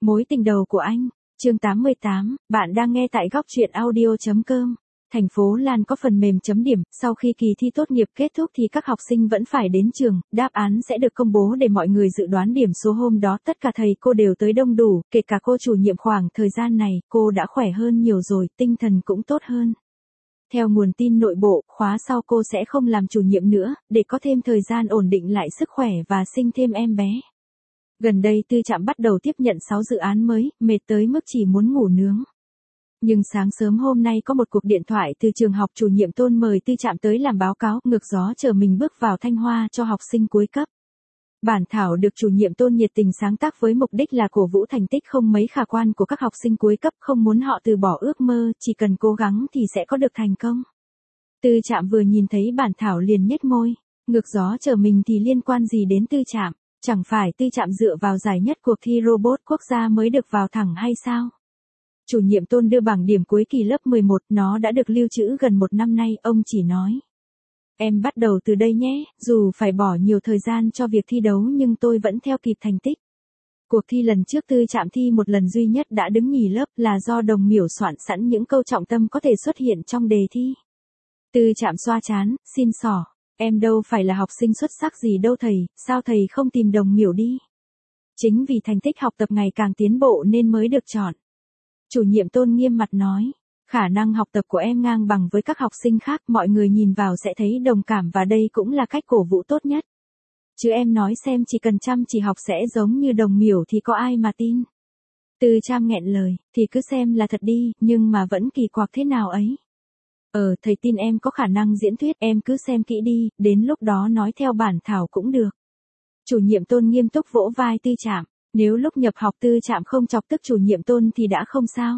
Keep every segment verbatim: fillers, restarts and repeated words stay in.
Mối tình đầu của anh, chương tám mươi tám, bạn đang nghe tại góc truyện audio.com. Thành phố Lan có phần mềm chấm điểm, sau khi kỳ thi tốt nghiệp kết thúc thì các học sinh vẫn phải đến trường, đáp án sẽ được công bố để mọi người dự đoán điểm số hôm đó. Tất cả thầy cô đều tới đông đủ, kể cả cô chủ nhiệm. Khoảng thời gian này, cô đã khỏe hơn nhiều rồi, tinh thần cũng tốt hơn. Theo nguồn tin nội bộ, khóa sau cô sẽ không làm chủ nhiệm nữa, để có thêm thời gian ổn định lại sức khỏe và sinh thêm em bé. Gần đây Tư Trạm bắt đầu tiếp nhận sáu dự án mới, mệt tới mức chỉ muốn ngủ nướng. Nhưng sáng sớm hôm nay có một cuộc điện thoại từ trường học, chủ nhiệm Tôn mời Tư Trạm tới làm báo cáo, ngược gió chờ mình bước vào Thanh Hoa cho học sinh cuối cấp. Bản thảo được chủ nhiệm Tôn nhiệt tình sáng tác với mục đích là cổ vũ thành tích không mấy khả quan của các học sinh cuối cấp, không muốn họ từ bỏ ước mơ, chỉ cần cố gắng thì sẽ có được thành công. Tư Trạm vừa nhìn thấy bản thảo liền nhếch môi, ngược gió chờ mình thì liên quan gì đến Tư Trạm? Chẳng phải Tư Trạm dựa vào giải nhất cuộc thi robot quốc gia mới được vào thẳng hay sao? Chủ nhiệm Tôn đưa bảng điểm cuối kỳ lớp mười một, nó đã được lưu trữ gần một năm nay, ông chỉ nói. Em bắt đầu từ đây nhé, dù phải bỏ nhiều thời gian cho việc thi đấu nhưng tôi vẫn theo kịp thành tích. Cuộc thi lần trước Tư Trạm thi một lần duy nhất đã đứng nhì lớp, là do đồng miểu soạn sẵn những câu trọng tâm có thể xuất hiện trong đề thi. Tư Trạm xoa trán, xin xỏ. Em đâu phải là học sinh xuất sắc gì đâu thầy, sao thầy không tìm đồng miểu đi? Chính vì thành tích học tập ngày càng tiến bộ nên mới được chọn. Chủ nhiệm Tôn nghiêm mặt nói, khả năng học tập của em ngang bằng với các học sinh khác, mọi người nhìn vào sẽ thấy đồng cảm và đây cũng là cách cổ vũ tốt nhất. Chứ em nói xem, chỉ cần chăm chỉ học sẽ giống như đồng miểu thì có ai mà tin. Tư Trạm nghẹn lời, thì cứ xem là thật đi, nhưng mà vẫn kỳ quặc thế nào ấy. Ờ, thầy tin em có khả năng diễn thuyết, em cứ xem kỹ đi, đến lúc đó nói theo bản thảo cũng được. Chủ nhiệm Tôn nghiêm túc vỗ vai Tư Trạm, nếu lúc nhập học Tư Trạm không chọc tức chủ nhiệm Tôn thì đã không sao.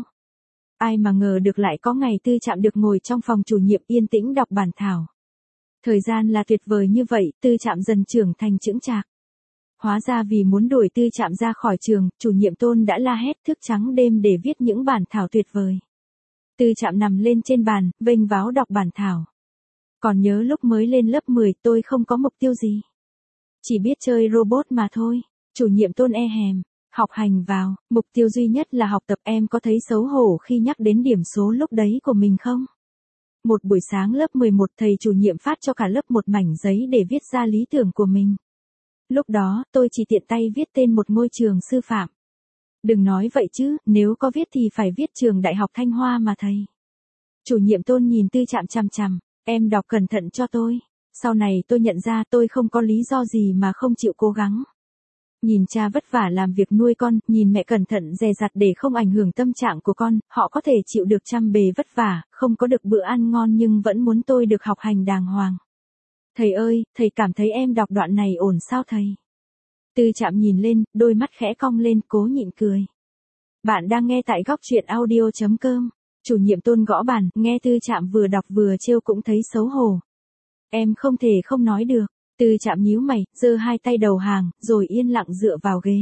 Ai mà ngờ được lại có ngày Tư Trạm được ngồi trong phòng chủ nhiệm yên tĩnh đọc bản thảo. Thời gian là tuyệt vời như vậy, Tư Trạm dần trưởng thành chững chạc. Hóa ra vì muốn đuổi Tư Trạm ra khỏi trường, chủ nhiệm Tôn đã la hét thức trắng đêm để viết những bản thảo tuyệt vời. Tư Trạm nằm lên trên bàn, vênh váo đọc bản thảo. Còn nhớ lúc mới lên lớp mười tôi không có mục tiêu gì. Chỉ biết chơi robot mà thôi. Chủ nhiệm Tôn e hèm, học hành vào, mục tiêu duy nhất là học tập. Em có thấy xấu hổ khi nhắc đến điểm số lúc đấy của mình không? Một buổi sáng lớp mười một thầy chủ nhiệm phát cho cả lớp một mảnh giấy để viết ra lý tưởng của mình. Lúc đó tôi chỉ tiện tay viết tên một ngôi trường sư phạm. Đừng nói vậy chứ, nếu có viết thì phải viết trường Đại học Thanh Hoa mà thầy. Chủ nhiệm Tôn nhìn Tư Trạm chằm chằm, em đọc cẩn thận cho tôi. Sau này tôi nhận ra tôi không có lý do gì mà không chịu cố gắng. Nhìn cha vất vả làm việc nuôi con, nhìn mẹ cẩn thận dè dặt để không ảnh hưởng tâm trạng của con, họ có thể chịu được trăm bề vất vả, không có được bữa ăn ngon nhưng vẫn muốn tôi được học hành đàng hoàng. Thầy ơi, thầy cảm thấy em đọc đoạn này ổn sao thầy? Tư Trạm nhìn lên, đôi mắt khẽ cong lên, cố nhịn cười. Bạn đang nghe tại góc truyện audio.com. Chủ nhiệm Tôn gõ bàn, nghe Tư Trạm vừa đọc vừa trêu cũng thấy xấu hổ. Em không thể không nói được. Tư Trạm nhíu mày, giơ hai tay đầu hàng, rồi yên lặng dựa vào ghế.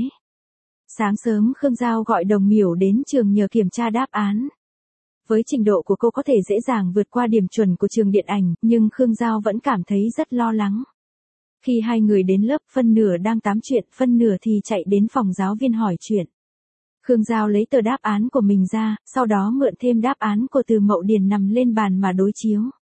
Sáng sớm Khương Giao gọi đồng miểu đến trường nhờ kiểm tra đáp án. Với trình độ của cô có thể dễ dàng vượt qua điểm chuẩn của trường điện ảnh, nhưng Khương Giao vẫn cảm thấy rất lo lắng. Khi hai người đến lớp, phân nửa đang tám chuyện, phân nửa thì chạy đến phòng giáo viên hỏi chuyện. Khương Giao lấy tờ đáp án của mình ra, sau đó mượn thêm đáp án của Từ Mậu Điền nằm lên bàn mà đối chiếu.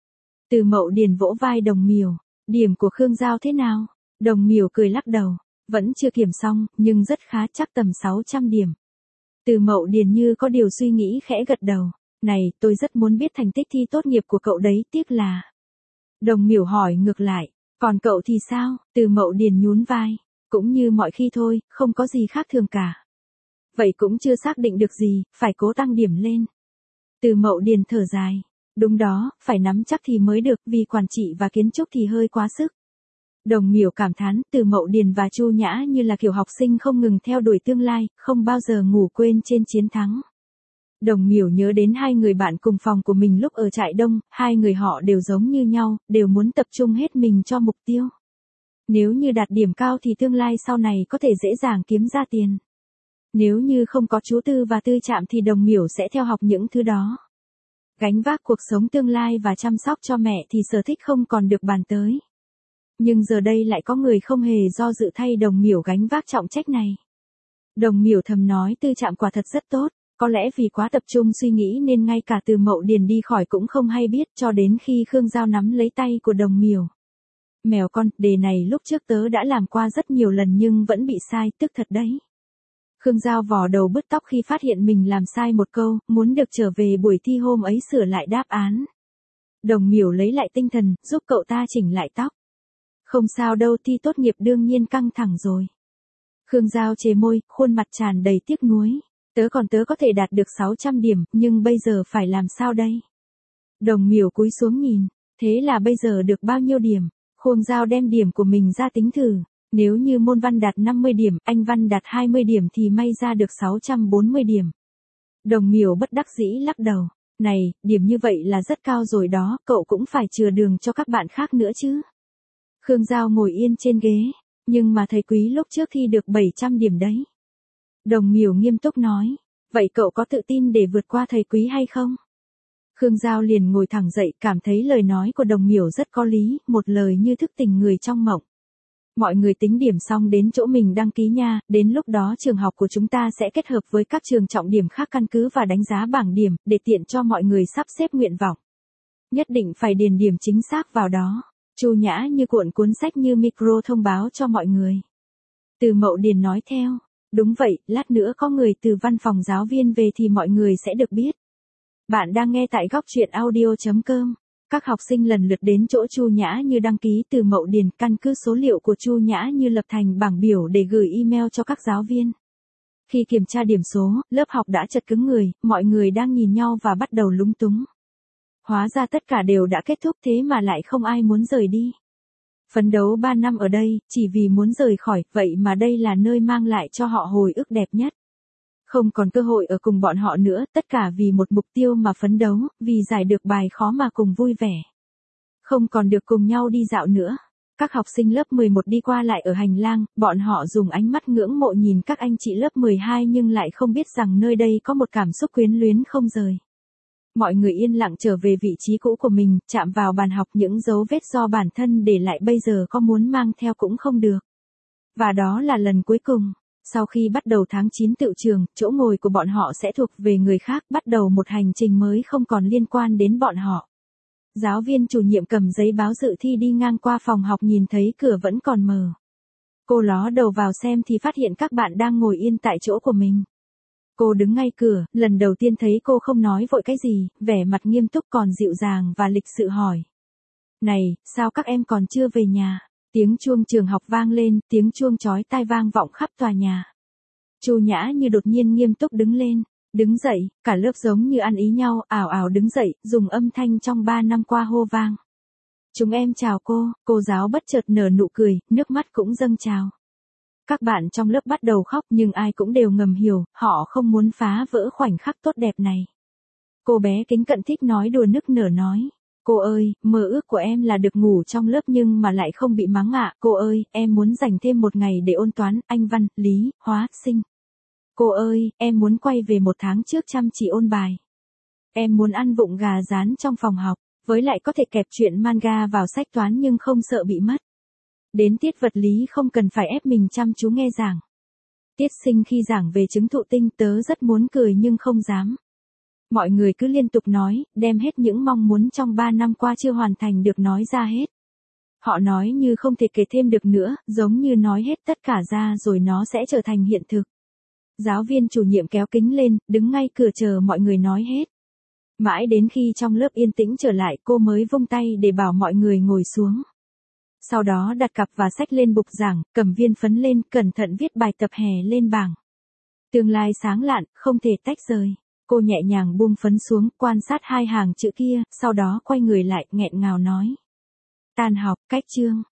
Từ Mậu Điền vỗ vai đồng miểu. Điểm của Khương Giao thế nào? Đồng miểu cười lắc đầu. Vẫn chưa kiểm xong, nhưng rất khá, chắc tầm sáu trăm điểm. Từ Mậu Điền như có điều suy nghĩ khẽ gật đầu. Này, tôi rất muốn biết thành tích thi tốt nghiệp của cậu đấy, tiếc là. Đồng miểu hỏi ngược lại. Còn cậu thì sao? Từ Mậu Điền nhún vai. Cũng như mọi khi thôi, không có gì khác thường cả. Vậy cũng chưa xác định được gì, phải cố tăng điểm lên. Từ Mậu Điền thở dài. Đúng đó, phải nắm chắc thì mới được, vì quản trị và kiến trúc thì hơi quá sức. Đồng miểu cảm thán, Từ Mậu Điền và Chu Nhã như là kiểu học sinh không ngừng theo đuổi tương lai, không bao giờ ngủ quên trên chiến thắng. Đồng miểu nhớ đến hai người bạn cùng phòng của mình lúc ở trại đông, hai người họ đều giống như nhau, đều muốn tập trung hết mình cho mục tiêu. Nếu như đạt điểm cao thì tương lai sau này có thể dễ dàng kiếm ra tiền. Nếu như không có chú Tư và Tư Trạm thì đồng miểu sẽ theo học những thứ đó. Gánh vác cuộc sống tương lai và chăm sóc cho mẹ thì sở thích không còn được bàn tới. Nhưng giờ đây lại có người không hề do dự thay đồng miểu gánh vác trọng trách này. Đồng Miểu thầm nói tư trạng quả thật rất tốt, có lẽ vì quá tập trung suy nghĩ nên ngay cả từ Mậu Điền đi khỏi cũng không hay biết cho đến khi Khương Giao nắm lấy tay của Đồng Miểu. Mèo con, đề này lúc trước tớ đã làm qua rất nhiều lần nhưng vẫn bị sai, tức thật đấy. Khương Giao vò đầu bứt tóc khi phát hiện mình làm sai một câu, muốn được trở về buổi thi hôm ấy sửa lại đáp án. Đồng Miểu lấy lại tinh thần, giúp cậu ta chỉnh lại tóc. Không sao đâu, thi tốt nghiệp đương nhiên căng thẳng rồi. Khương Giao chề môi, khuôn mặt tràn đầy tiếc nuối. Tớ còn tớ có thể đạt được sáu trăm điểm, nhưng bây giờ phải làm sao đây? Đồng Miểu cúi xuống nhìn, thế là bây giờ được bao nhiêu điểm? Khương Giao đem điểm của mình ra tính thử. Nếu như môn văn đạt năm mươi điểm, anh văn đạt hai mươi điểm thì may ra được sáu trăm bốn mươi điểm. Đồng Miểu bất đắc dĩ lắc đầu. Này, điểm như vậy là rất cao rồi đó, cậu cũng phải chừa đường cho các bạn khác nữa chứ. Khương Giao ngồi yên trên ghế, nhưng mà thầy Quý lúc trước thi được bảy trăm điểm đấy. Đồng Miểu nghiêm túc nói, vậy cậu có tự tin để vượt qua thầy Quý hay không? Khương Giao liền ngồi thẳng dậy, cảm thấy lời nói của Đồng Miểu rất có lý, một lời như thức tỉnh người trong mộng. Mọi người tính điểm xong đến chỗ mình đăng ký nha, đến lúc đó trường học của chúng ta sẽ kết hợp với các trường trọng điểm khác căn cứ và đánh giá bảng điểm, để tiện cho mọi người sắp xếp nguyện vọng. Nhất định phải điền điểm chính xác vào đó. Chu Nhã như cuộn cuốn sách như micro thông báo cho mọi người. Từ Mậu Điền nói theo, đúng vậy, lát nữa có người từ văn phòng giáo viên về thì mọi người sẽ được biết. Bạn đang nghe tại góc truyện audio chấm com. Các học sinh lần lượt đến chỗ Chu Nhã Như đăng ký Từ Mậu Điền, căn cứ số liệu của Chu Nhã Như lập thành bảng biểu để gửi email cho các giáo viên. Khi kiểm tra điểm số, lớp học đã chật cứng người, mọi người đang nhìn nhau và bắt đầu lúng túng. Hóa ra tất cả đều đã kết thúc thế mà lại không ai muốn rời đi. Phấn đấu ba năm ở đây, chỉ vì muốn rời khỏi, vậy mà đây là nơi mang lại cho họ hồi ức đẹp nhất. Không còn cơ hội ở cùng bọn họ nữa, tất cả vì một mục tiêu mà phấn đấu, vì giải được bài khó mà cùng vui vẻ. Không còn được cùng nhau đi dạo nữa. Các học sinh lớp mười một đi qua lại ở hành lang, bọn họ dùng ánh mắt ngưỡng mộ nhìn các anh chị lớp mười hai nhưng lại không biết rằng nơi đây có một cảm xúc quyến luyến không rời. Mọi người yên lặng trở về vị trí cũ của mình, chạm vào bàn học những dấu vết do bản thân để lại bây giờ có muốn mang theo cũng không được. Và đó là lần cuối cùng. Sau khi bắt đầu tháng chín tự trường, chỗ ngồi của bọn họ sẽ thuộc về người khác, bắt đầu một hành trình mới không còn liên quan đến bọn họ. Giáo viên chủ nhiệm cầm giấy báo dự thi đi ngang qua phòng học nhìn thấy cửa vẫn còn mờ. Cô ló đầu vào xem thì phát hiện các bạn đang ngồi yên tại chỗ của mình. Cô đứng ngay cửa, lần đầu tiên thấy cô không nói vội cái gì, vẻ mặt nghiêm túc còn dịu dàng và lịch sự hỏi. Này, sao các em còn chưa về nhà? Tiếng chuông trường học vang lên, tiếng chuông chói tai vang vọng khắp tòa nhà. Chu Nhã Như đột nhiên nghiêm túc đứng lên, đứng dậy, cả lớp giống như ăn ý nhau, ảo ảo đứng dậy, dùng âm thanh trong ba năm qua hô vang. Chúng em chào cô, cô giáo bất chợt nở nụ cười, nước mắt cũng dâng trào. Các bạn trong lớp bắt đầu khóc nhưng ai cũng đều ngầm hiểu, họ không muốn phá vỡ khoảnh khắc tốt đẹp này. Cô bé kính cận thích nói đùa nức nở nói. Cô ơi, mơ ước của em là được ngủ trong lớp nhưng mà lại không bị mắng ạ. Cô ơi, em muốn dành thêm một ngày để ôn toán, anh văn, lý, hóa, sinh. Cô ơi, em muốn quay về một tháng trước chăm chỉ ôn bài. Em muốn ăn vụng gà rán trong phòng học, với lại có thể kẹp truyện manga vào sách toán nhưng không sợ bị mất. Đến tiết vật lý không cần phải ép mình chăm chú nghe giảng. Tiết sinh khi giảng về chứng thụ tinh tớ rất muốn cười nhưng không dám. Mọi người cứ liên tục nói, đem hết những mong muốn trong ba năm qua chưa hoàn thành được nói ra hết. Họ nói như không thể kể thêm được nữa, giống như nói hết tất cả ra rồi nó sẽ trở thành hiện thực. Giáo viên chủ nhiệm kéo kính lên, đứng ngay cửa chờ mọi người nói hết. Mãi đến khi trong lớp yên tĩnh trở lại cô mới vung tay để bảo mọi người ngồi xuống. Sau đó đặt cặp và sách lên bục giảng, cầm viên phấn lên, cẩn thận viết bài tập hè lên bảng. Tương lai sáng lạn, không thể tách rời. Cô nhẹ nhàng buông phấn xuống, quan sát hai hàng chữ kia, sau đó quay người lại, nghẹn ngào nói. Tan học, cách chương.